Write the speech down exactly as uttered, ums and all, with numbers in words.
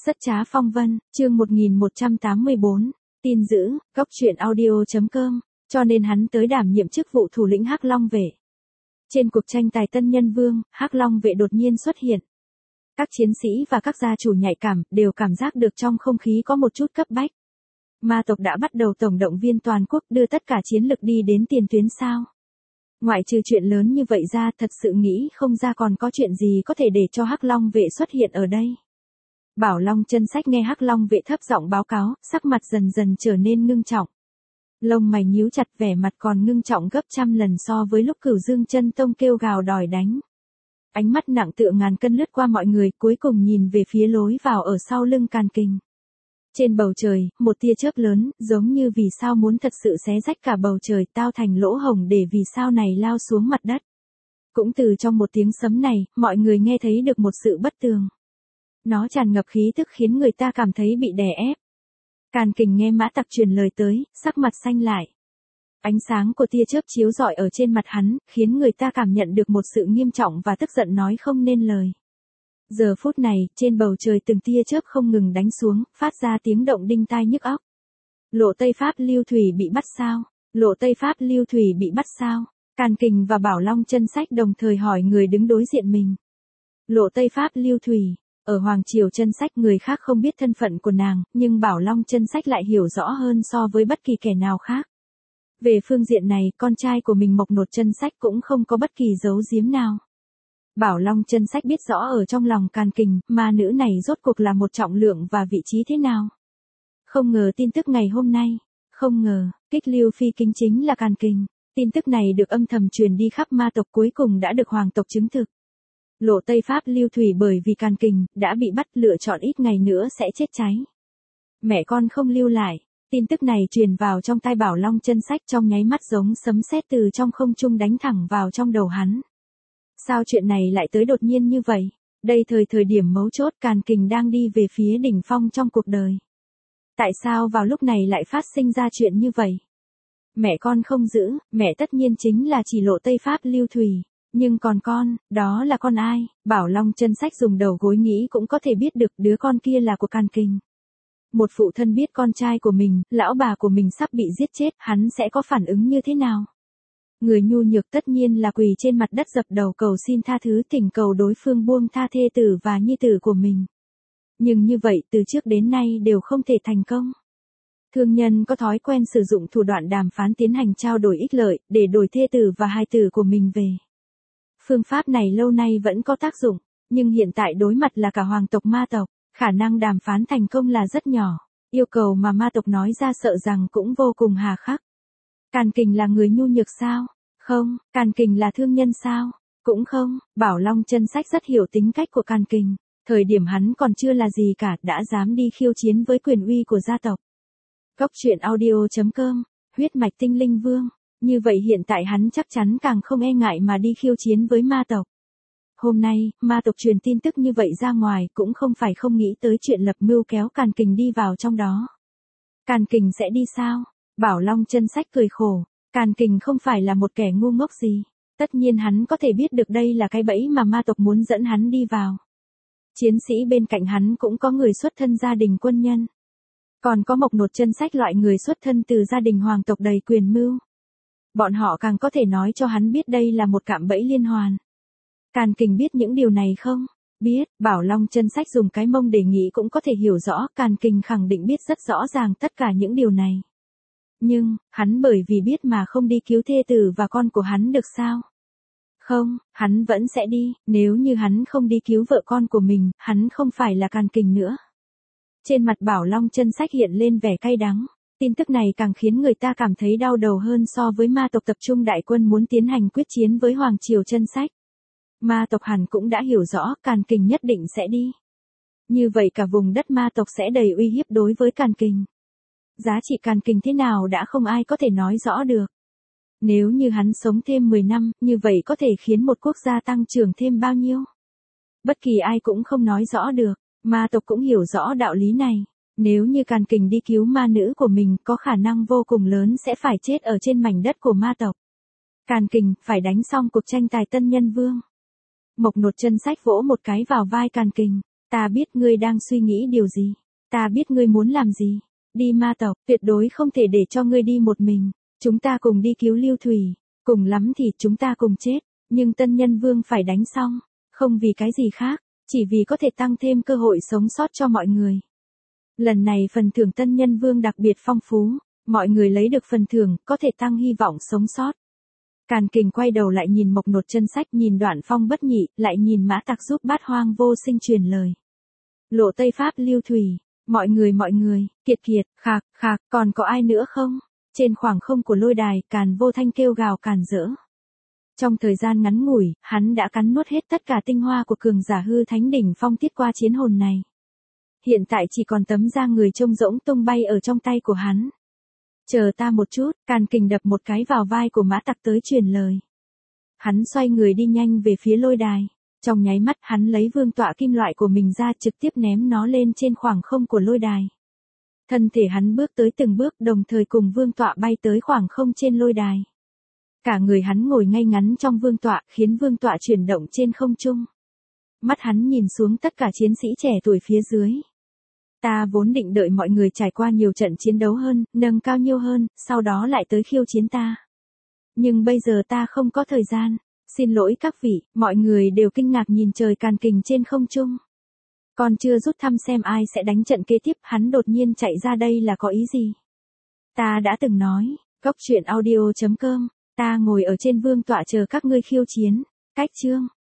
Rất trá phong vân, chương một nghìn một trăm tám mươi bốn, tin dữ, góc truyện audio chấm com, cho nên hắn tới đảm nhiệm chức vụ thủ lĩnh Hắc Long vệ. Trên cuộc tranh tài Tân Nhân Vương, Hắc Long vệ đột nhiên xuất hiện. Các chiến sĩ và các gia chủ nhạy cảm đều cảm giác được trong không khí có một chút cấp bách. Ma tộc đã bắt đầu tổng động viên toàn quốc đưa tất cả chiến lực đi đến tiền tuyến sao. Ngoại trừ chuyện lớn như vậy ra, thật sự nghĩ không ra còn có chuyện gì có thể để cho Hắc Long vệ xuất hiện ở đây. Bảo Long Chân Sách nghe Hắc Long vệ thấp giọng báo cáo, sắc mặt dần dần trở nên ngưng trọng. Lông mày nhíu chặt, vẻ mặt còn ngưng trọng gấp trăm lần so với lúc Cửu Dương Chân Tông kêu gào đòi đánh. Ánh mắt nặng tựa ngàn cân lướt qua mọi người, cuối cùng nhìn về phía lối vào ở sau lưng Càn Kình. Trên bầu trời, một tia chớp lớn, giống như vì sao muốn thật sự xé rách cả bầu trời, tao thành lỗ hổng để vì sao này lao xuống mặt đất. Cũng từ trong một tiếng sấm này, mọi người nghe thấy được một sự bất tường. Nó tràn ngập khí tức khiến người ta cảm thấy bị đè ép. Càn Kình nghe Mã Tặc truyền lời tới, sắc mặt xanh lại. Ánh sáng của tia chớp chiếu rọi ở trên mặt hắn, khiến người ta cảm nhận được một sự nghiêm trọng và tức giận nói không nên lời. Giờ phút này, trên bầu trời từng tia chớp không ngừng đánh xuống, phát ra tiếng động đinh tai nhức óc. Lộ Tây Pháp Lưu Thủy bị bắt sao? Lộ Tây Pháp Lưu Thủy bị bắt sao? Càn Kình và Bảo Long Chân Sách đồng thời hỏi người đứng đối diện mình. Lộ Tây Pháp Lưu Thủy. Ở Hoàng Triều Chân Sách người khác không biết thân phận của nàng, nhưng Bảo Long Chân Sách lại hiểu rõ hơn so với bất kỳ kẻ nào khác. Về phương diện này, con trai của mình Mộc Nột Chân Sách cũng không có bất kỳ giấu giếm nào. Bảo Long Chân Sách biết rõ ở trong lòng Càn Kình, ma nữ này rốt cuộc là một trọng lượng và vị trí thế nào. Không ngờ tin tức ngày hôm nay, không ngờ, kích lưu phi kính chính là Càn Kình. Tin tức này được âm thầm truyền đi khắp ma tộc, cuối cùng đã được hoàng tộc chứng thực. Lộ Tây Pháp Lưu Thủy bởi vì Càn Kình đã bị bắt, lựa chọn ít ngày nữa sẽ chết cháy. Mẹ con không lưu lại. Tin tức này truyền vào trong tai Bảo Long Chân Sách, trong nháy mắt giống sấm sét từ trong không trung đánh thẳng vào trong đầu hắn. Sao chuyện này lại tới đột nhiên như vậy? Đây thời thời điểm mấu chốt, Càn Kình đang đi về phía đỉnh phong trong cuộc đời. Tại sao vào lúc này lại phát sinh ra chuyện như vậy? Mẹ con không giữ, mẹ tất nhiên chính là chỉ Lộ Tây Pháp Lưu Thủy. Nhưng còn con, đó là con ai? Bảo Long Chân Sách dùng đầu gối nghĩ cũng có thể biết được đứa con kia là của Càn Kình. Một phụ thân biết con trai của mình, lão bà của mình sắp bị giết chết, hắn sẽ có phản ứng như thế nào? Người nhu nhược tất nhiên là quỳ trên mặt đất dập đầu cầu xin tha thứ, thỉnh cầu đối phương buông tha thê tử và nhi tử của mình. Nhưng như vậy từ trước đến nay đều không thể thành công. Thương nhân có thói quen sử dụng thủ đoạn đàm phán tiến hành trao đổi ích lợi, để đổi thê tử và hài tử của mình về. Phương pháp này lâu nay vẫn có tác dụng, nhưng hiện tại đối mặt là cả hoàng tộc ma tộc, khả năng đàm phán thành công là rất nhỏ. Yêu cầu mà ma tộc nói ra sợ rằng cũng vô cùng hà khắc. Càn Kình là người nhu nhược sao? Không. Càn Kình là thương nhân sao? Cũng không. Bảo Long Chân Sách rất hiểu tính cách của Càn Kình. Thời điểm hắn còn chưa là gì cả, đã dám đi khiêu chiến với quyền uy của gia tộc. Góc truyện audio chấm com, huyết mạch tinh linh vương. Như vậy hiện tại hắn chắc chắn càng không e ngại mà đi khiêu chiến với ma tộc. Hôm nay, ma tộc truyền tin tức như vậy ra ngoài cũng không phải không nghĩ tới chuyện lập mưu kéo Càn Kình đi vào trong đó. Càn Kình sẽ đi sao? Bảo Long Chân Sách cười khổ. Càn Kình không phải là một kẻ ngu ngốc gì. Tất nhiên hắn có thể biết được đây là cái bẫy mà ma tộc muốn dẫn hắn đi vào. Chiến sĩ bên cạnh hắn cũng có người xuất thân gia đình quân nhân. Còn có Mộc Nột Chân Sách loại người xuất thân từ gia đình hoàng tộc đầy quyền mưu. Bọn họ càng có thể nói cho hắn biết đây là một cạm bẫy liên hoàn. Càn Kình biết những điều này không? Biết. Bảo Long Chân Sách dùng cái mông để nghĩ cũng có thể hiểu rõ, Càn Kình khẳng định biết rất rõ ràng tất cả những điều này. Nhưng, hắn bởi vì biết mà không đi cứu thê tử và con của hắn được sao? Không, hắn vẫn sẽ đi, nếu như hắn không đi cứu vợ con của mình, hắn không phải là Càn Kình nữa. Trên mặt Bảo Long Chân Sách hiện lên vẻ cay đắng. Tin tức này càng khiến người ta cảm thấy đau đầu hơn so với ma tộc tập trung đại quân muốn tiến hành quyết chiến với Hoàng Triều Chân Sách. Ma tộc hẳn cũng đã hiểu rõ, Càn Kình nhất định sẽ đi. Như vậy cả vùng đất ma tộc sẽ đầy uy hiếp đối với Càn Kình. Giá trị Càn Kình thế nào đã không ai có thể nói rõ được. Nếu như hắn sống thêm mười năm, như vậy có thể khiến một quốc gia tăng trưởng thêm bao nhiêu? Bất kỳ ai cũng không nói rõ được, ma tộc cũng hiểu rõ đạo lý này. Nếu như Càn Kình đi cứu ma nữ của mình, có khả năng vô cùng lớn sẽ phải chết ở trên mảnh đất của ma tộc. Càn Kình phải đánh xong cuộc tranh tài Tân Nhân Vương. Mộc Nột Chân Sách vỗ một cái vào vai Càn Kình. Ta biết ngươi đang suy nghĩ điều gì. Ta biết ngươi muốn làm gì. Đi ma tộc, tuyệt đối không thể để cho ngươi đi một mình. Chúng ta cùng đi cứu Lưu Thủy. Cùng lắm thì chúng ta cùng chết. Nhưng Tân Nhân Vương phải đánh xong. Không vì cái gì khác. Chỉ vì có thể tăng thêm cơ hội sống sót cho mọi người. Lần này phần thưởng Tân Nhân Vương đặc biệt phong phú. Mọi người lấy được phần thưởng, có thể tăng hy vọng sống sót. Càn Kình quay đầu lại nhìn Mộc Nột Chân Sách, nhìn Đoạn Phong Bất Nhị, lại nhìn Mã Tặc giúp Bát Hoang Vô Sinh truyền lời. Lộ Tây Pháp Lưu Thủy, mọi người mọi người, Kiệt Kiệt, Khạc, Khạc, còn có ai nữa không? Trên khoảng không của lôi đài, Càn Vô Thanh kêu gào càn rỡ. Trong thời gian ngắn ngủi, hắn đã cắn nuốt hết tất cả tinh hoa của cường giả hư thánh đỉnh phong tiết qua chiến hồn này. Hiện tại chỉ còn tấm da người trông rỗng tung bay ở trong tay của hắn. Chờ ta một chút, Càn Kình đập một cái vào vai của Mã Tặc tới truyền lời. Hắn xoay người đi nhanh về phía lôi đài. Trong nháy mắt hắn lấy vương tọa kim loại của mình ra trực tiếp ném nó lên trên khoảng không của lôi đài. Thân thể hắn bước tới từng bước đồng thời cùng vương tọa bay tới khoảng không trên lôi đài. Cả người hắn ngồi ngay ngắn trong vương tọa khiến vương tọa chuyển động trên không trung. Mắt hắn nhìn xuống tất cả chiến sĩ trẻ tuổi phía dưới. Ta vốn định đợi mọi người trải qua nhiều trận chiến đấu hơn, nâng cao nhiêu hơn, sau đó lại tới khiêu chiến ta. Nhưng bây giờ ta không có thời gian. Xin lỗi các vị, mọi người đều kinh ngạc nhìn trời Càn Kình trên không trung. Còn chưa rút thăm xem ai sẽ đánh trận kế tiếp, hắn đột nhiên chạy ra đây là có ý gì? Ta đã từng nói, góc truyện audio chấm com, ta ngồi ở trên vương tọa chờ các ngươi khiêu chiến. Cách chương